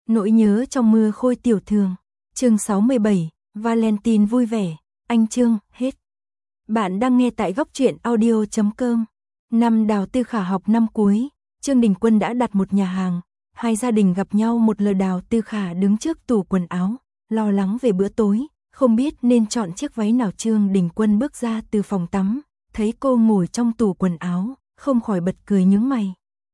Nỗi nhớ trong mưa khôi tiểu thường. Chương 67, Valentine vui vẻ. Anh Trương, hết. Bạn đang nghe tại góc truyện audio.com. Năm Đào Tư Khả học năm cuối, Trương Đình Quân đã đặt một nhà hàng. Hai gia đình gặp nhau một lời. Đào Tư Khả đứng trước tủ quần áo, lo lắng về bữa tối, không biết nên chọn chiếc váy nào. Trương Đình Quân bước ra từ phòng tắm, thấy cô ngồi trong tủ quần áo, không khỏi bật cười nhướng mày.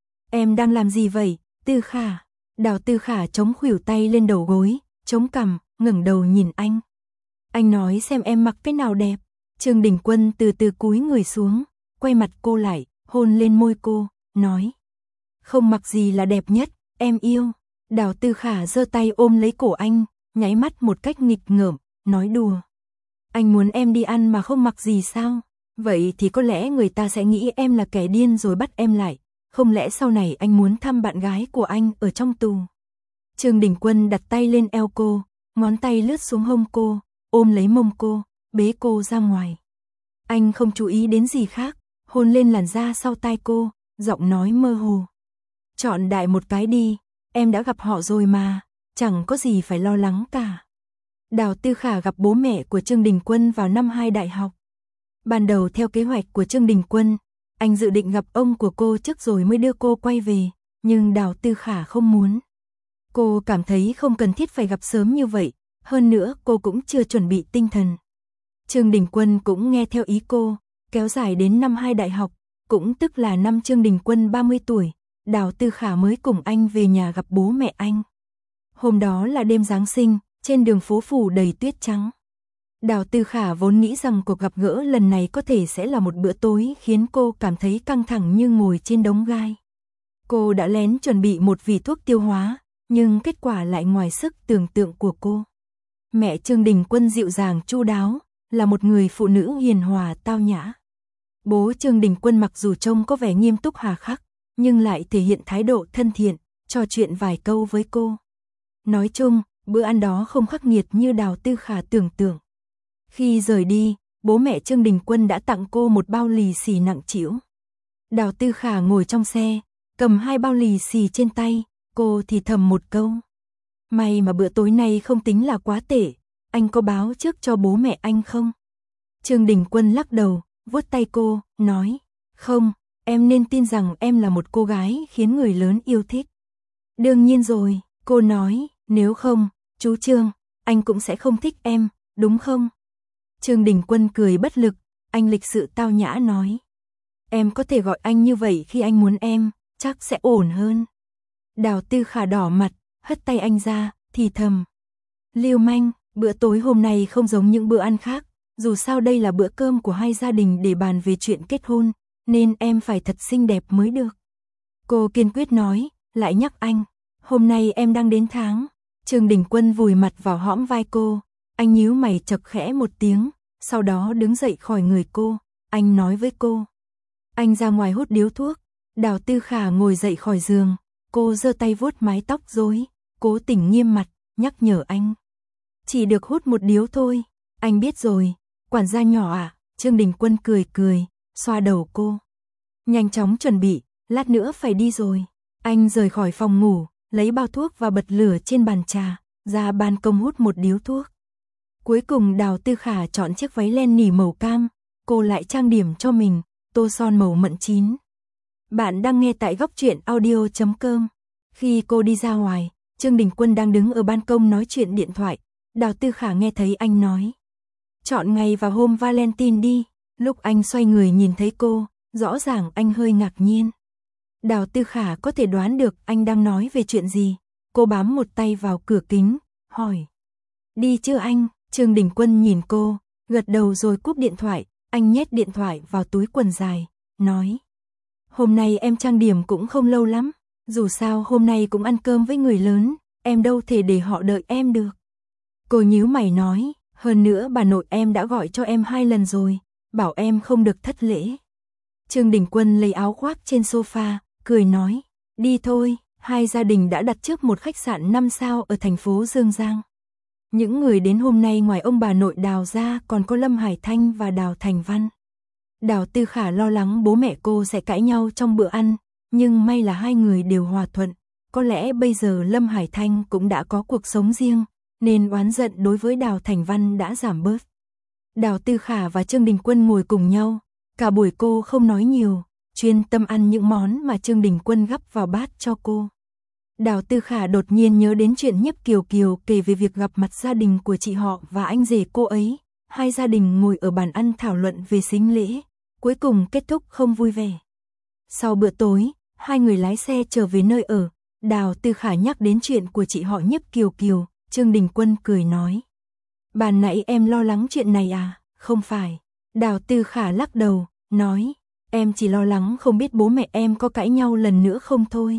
Em đang làm gì vậy, Tư Khả? Đào Tư Khả chống khuỷu tay lên đầu gối, chống cằm, ngẩng đầu nhìn anh. Anh nói xem em mặc cái nào đẹp. Trương Đình Quân từ từ cúi người xuống, quay mặt cô lại, hôn lên môi cô, nói. Không mặc gì là đẹp nhất, em yêu. Đào Tư Khả giơ tay ôm lấy cổ anh, nháy mắt một cách nghịch ngợm, nói đùa. Anh muốn em đi ăn mà không mặc gì sao? Vậy thì có lẽ người ta sẽ nghĩ em là kẻ điên rồi bắt em lại. Không lẽ sau này anh muốn thăm bạn gái của anh ở trong tù? Trương Đình Quân đặt tay lên eo cô, ngón tay lướt xuống hông cô, ôm lấy mông cô, bế cô ra ngoài. Anh không chú ý đến gì khác, hôn lên làn da sau tai cô, giọng nói mơ hồ. Chọn đại một cái đi, em đã gặp họ rồi mà, chẳng có gì phải lo lắng cả. Đào Tư Khả gặp bố mẹ của Trương Đình Quân vào năm 2 đại học. Ban đầu theo kế hoạch của Trương Đình Quân, anh dự định gặp ông của cô trước rồi mới đưa cô quay về, nhưng Đào Tư Khả không muốn. Cô cảm thấy không cần thiết phải gặp sớm như vậy, hơn nữa cô cũng chưa chuẩn bị tinh thần. Trương Đình Quân cũng nghe theo ý cô, kéo dài đến năm 2 đại học, cũng tức là năm Trương Đình Quân 30 tuổi, Đào Tư Khả mới cùng anh về nhà gặp bố mẹ anh. Hôm đó là đêm Giáng sinh, trên đường phố phủ đầy tuyết trắng. Đào Tư Khả vốn nghĩ rằng cuộc gặp gỡ lần này có thể sẽ là một bữa tối khiến cô cảm thấy căng thẳng như ngồi trên đống gai. Cô đã lén chuẩn bị một vỉ thuốc tiêu hóa, nhưng kết quả lại ngoài sức tưởng tượng của cô. Mẹ Trương Đình Quân dịu dàng chu đáo, là một người phụ nữ hiền hòa tao nhã. Bố Trương Đình Quân mặc dù trông có vẻ nghiêm túc hà khắc, nhưng lại thể hiện thái độ thân thiện, trò chuyện vài câu với cô. Nói chung, bữa ăn đó không khắc nghiệt như Đào Tư Khả tưởng tượng. Khi rời đi, bố mẹ Trương Đình Quân đã tặng cô một bao lì xì nặng trĩu. Đào Tư Khả ngồi trong xe, cầm 2 bao lì xì trên tay, cô thì thầm một câu. May mà bữa tối nay không tính là quá tệ, anh có báo trước cho bố mẹ anh không? Trương Đình Quân lắc đầu, vuốt tay cô, nói. Không, em nên tin rằng em là một cô gái khiến người lớn yêu thích. Đương nhiên rồi, cô nói, nếu không, chú Trương, anh cũng sẽ không thích em, đúng không? Trương Đình Quân cười bất lực, anh lịch sự tao nhã nói. Em có thể gọi anh như vậy khi anh muốn em, chắc sẽ ổn hơn. Đào Tư Khả đỏ mặt, hất tay anh ra, thì thầm. Lưu manh, bữa tối hôm nay không giống những bữa ăn khác, dù sao đây là bữa cơm của hai gia đình để bàn về chuyện kết hôn, nên em phải thật xinh đẹp mới được. Cô kiên quyết nói, lại nhắc anh, hôm nay em đang đến tháng. Trương Đình Quân vùi mặt vào hõm vai cô, anh nhíu mày chậc khẽ một tiếng, sau đó đứng dậy khỏi người cô, anh nói với cô. Anh ra ngoài hút điếu thuốc. Đào Tư Khả ngồi dậy khỏi giường, cô giơ tay vuốt mái tóc rối, cố tình nghiêm mặt, nhắc nhở anh. Chỉ được hút một điếu thôi, anh biết rồi, quản gia nhỏ à? Trương Đình Quân cười cười, xoa đầu cô. Nhanh chóng chuẩn bị, lát nữa phải đi rồi. Anh rời khỏi phòng ngủ, lấy bao thuốc và bật lửa trên bàn trà, ra ban công hút một điếu thuốc. Cuối cùng Đào Tư Khả chọn chiếc váy len nỉ màu cam, cô lại trang điểm cho mình, tô son màu mận chín. Bạn đang nghe tại góc truyện audio.com. Khi cô đi ra ngoài, Trương Đình Quân đang đứng ở ban công nói chuyện điện thoại. Đào Tư Khả nghe thấy anh nói. Chọn ngày và hôm Valentine đi. Lúc anh xoay người nhìn thấy cô, rõ ràng anh hơi ngạc nhiên. Đào Tư Khả có thể đoán được anh đang nói về chuyện gì. Cô bám một tay vào cửa kính, hỏi. Đi chưa anh? Trương Đình Quân nhìn cô, gật đầu rồi cúp điện thoại. Anh nhét điện thoại vào túi quần dài, nói. Hôm nay em trang điểm cũng không lâu lắm, dù sao hôm nay cũng ăn cơm với người lớn, em đâu thể để họ đợi em được. Cô nhíu mày nói, hơn nữa bà nội em đã gọi cho em 2 lần rồi, bảo em không được thất lễ. Trương Đình Quân lấy áo khoác trên sofa, cười nói, đi thôi, hai gia đình đã đặt trước một khách sạn 5 sao ở thành phố Dương Giang. Những người đến hôm nay ngoài ông bà nội Đào ra còn có Lâm Hải Thanh và Đào Thành Văn. Đào Tư Khả lo lắng bố mẹ cô sẽ cãi nhau trong bữa ăn, nhưng may là hai người đều hòa thuận. có lẽ bây giờ Lâm Hải Thanh cũng đã có cuộc sống riêng, nên oán giận đối với Đào Thành Văn đã giảm bớt. Đào Tư Khả và Trương Đình Quân ngồi cùng nhau, cả buổi cô không nói nhiều, chuyên tâm ăn những món mà Trương Đình Quân gắp vào bát cho cô. Đào Tư Khả đột nhiên nhớ đến chuyện Nhiếp Kiều Kiều kể về việc gặp mặt gia đình của chị họ và anh rể cô ấy. Hai gia đình ngồi ở bàn ăn thảo luận về sính lễ, cuối cùng kết thúc không vui vẻ. Sau bữa tối, hai người lái xe trở về nơi ở, Đào Tư Khả nhắc đến chuyện của chị họ Nhiếp Kiều Kiều, Trương Đình Quân cười nói. Ban nãy em lo lắng chuyện này à? Không phải. Đào Tư Khả lắc đầu, nói, em chỉ lo lắng không biết bố mẹ em có cãi nhau lần nữa không thôi.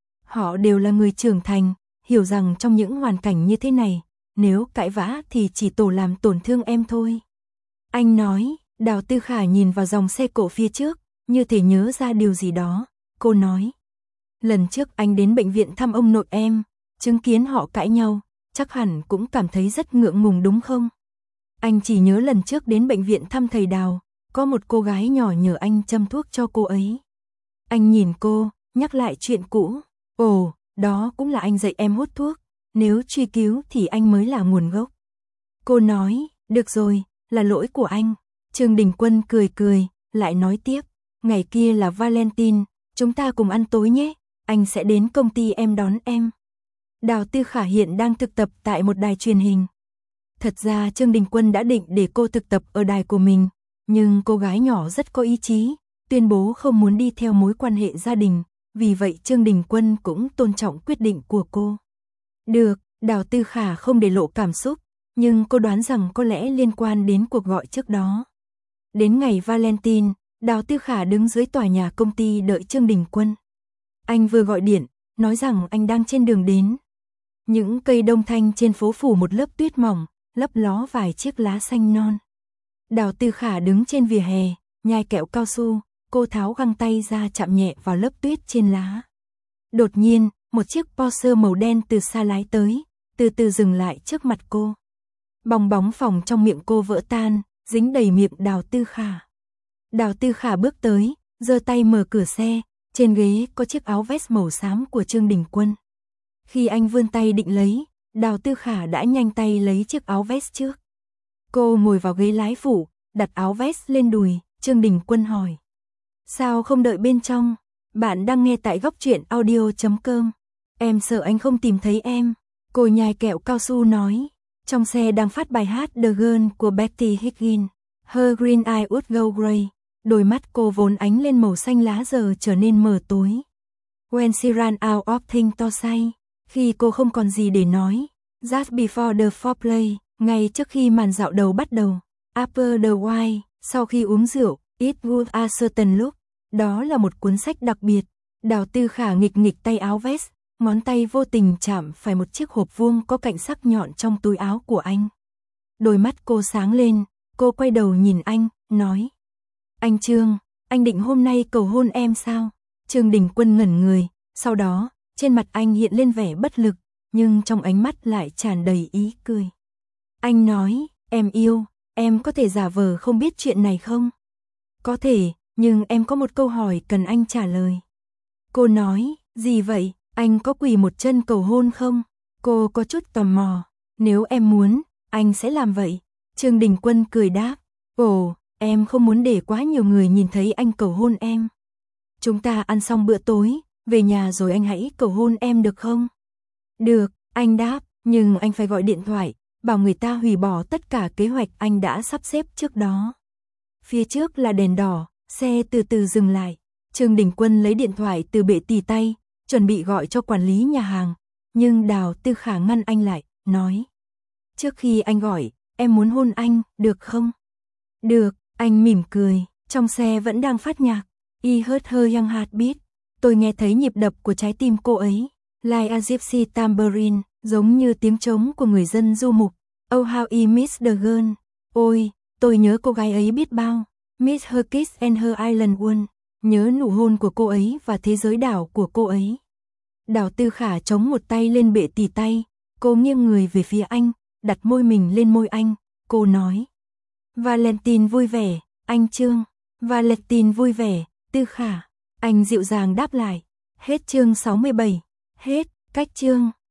Họ đều là người trưởng thành, hiểu rằng trong những hoàn cảnh như thế này, nếu cãi vã thì chỉ tổ làm tổn thương em thôi. Anh nói. Đào Tư Khả nhìn vào dòng xe cộ phía trước, như thể nhớ ra điều gì đó. Cô nói, lần trước anh đến bệnh viện thăm ông nội em, chứng kiến họ cãi nhau, chắc hẳn cũng cảm thấy rất ngượng ngùng đúng không? Anh chỉ nhớ lần trước đến bệnh viện thăm thầy Đào, có một cô gái nhỏ nhờ anh châm thuốc cho cô ấy. Anh nhìn cô, nhắc lại chuyện cũ. Ồ, đó cũng là anh dạy em hút thuốc, nếu truy cứu thì anh mới là nguồn gốc. Cô nói, được rồi, là lỗi của anh. Trương Đình Quân cười cười, lại nói tiếp, ngày kia là Valentine, chúng ta cùng ăn tối nhé, anh sẽ đến công ty em đón em. Đào Tư Khả hiện đang thực tập tại một đài truyền hình. Thật ra Trương Đình Quân đã định để cô thực tập ở đài của mình, nhưng cô gái nhỏ rất có ý chí, tuyên bố không muốn đi theo mối quan hệ gia đình, vì vậy Trương Đình Quân cũng tôn trọng quyết định của cô. Được, Đào Tư Khả không để lộ cảm xúc, nhưng cô đoán rằng có lẽ liên quan đến cuộc gọi trước đó. Đến ngày Valentine, Đào Tư Khả đứng dưới tòa nhà công ty đợi Trương Đình Quân. Anh vừa gọi điện, nói rằng anh đang trên đường đến. Những cây đông thanh trên phố phủ một lớp tuyết mỏng, lấp ló vài chiếc lá xanh non. Đào Tư Khả đứng trên vỉa hè, nhai kẹo cao su, cô tháo găng tay ra chạm nhẹ vào lớp tuyết trên lá. Đột nhiên, một chiếc Porsche màu đen từ xa lái tới, từ từ dừng lại trước mặt cô. Bong bóng phòng trong miệng cô vỡ tan, dính đầy miệng Đào Tư Khả. Đào Tư Khả bước tới, giơ tay mở cửa xe, trên ghế có chiếc áo vest màu xám của Trương Đình Quân. Khi anh vươn tay định lấy, Đào Tư Khả đã nhanh tay lấy chiếc áo vest trước. Cô ngồi vào ghế lái phụ, đặt áo vest lên đùi, Trương Đình Quân hỏi. Sao không đợi bên trong? Bạn đang nghe tại góc truyện audio.com. Em sợ anh không tìm thấy em. Cô nhai kẹo cao su nói. Trong xe đang phát bài hát The Girl của Betty Higgins. Her green eye would go gray. Đôi mắt cô vốn ánh lên màu xanh lá giờ trở nên mờ tối. When she ran out of things to say. Khi cô không còn gì để nói. Just before the foreplay. Ngay trước khi màn dạo đầu bắt đầu. After the wine. Sau khi uống rượu. It would a certain look. Đó là một cuốn sách đặc biệt. Đào Tư Khả nghịch nghịch tay áo vest. Ngón tay vô tình chạm phải một chiếc hộp vuông có cạnh sắc nhọn trong túi áo của anh. Đôi mắt cô sáng lên, cô quay đầu nhìn anh, nói. Anh Trương, anh định hôm nay cầu hôn em sao? Trương Đình Quân ngẩn người, sau đó, trên mặt anh hiện lên vẻ bất lực, nhưng trong ánh mắt lại tràn đầy ý cười. Anh nói, em yêu, em có thể giả vờ không biết chuyện này không? Có thể, nhưng em có một câu hỏi cần anh trả lời. Cô nói, gì vậy? Anh có quỳ một chân cầu hôn không? Cô có chút tò mò. Nếu em muốn, anh sẽ làm vậy. Trương Đình Quân cười đáp. Ồ, em không muốn để quá nhiều người nhìn thấy anh cầu hôn em. Chúng ta ăn xong bữa tối, về nhà rồi anh hãy cầu hôn em được không? Được, anh đáp, nhưng anh phải gọi điện thoại, bảo người ta hủy bỏ tất cả kế hoạch anh đã sắp xếp trước đó. Phía trước là đèn đỏ, xe từ từ dừng lại. Trương Đình Quân lấy điện thoại từ bệ tì tay, chuẩn bị gọi cho quản lý nhà hàng, nhưng Đào Tư Khả ngăn anh lại, nói. Trước khi anh gọi, em muốn hôn anh, được không? Được, anh mỉm cười, trong xe vẫn đang phát nhạc. I heard her young heartbeat. Tôi nghe thấy nhịp đập của trái tim cô ấy, like a gypsy tambourine, giống như tiếng trống của người dân du mục. Oh how I miss the girl. Ôi, tôi nhớ cô gái ấy biết bao. Miss her kiss and her island one. Nhớ nụ hôn của cô ấy và thế giới đảo của cô ấy. Đào Tư Khả chống một tay lên bệ tì tay, cô nghiêng người về phía anh, đặt môi mình lên môi anh, cô nói. Valentine vui vẻ, anh Trương. Valentine vui vẻ, Tư Khả. Anh dịu dàng đáp lại. Hết chương 67. Hết, cách chương.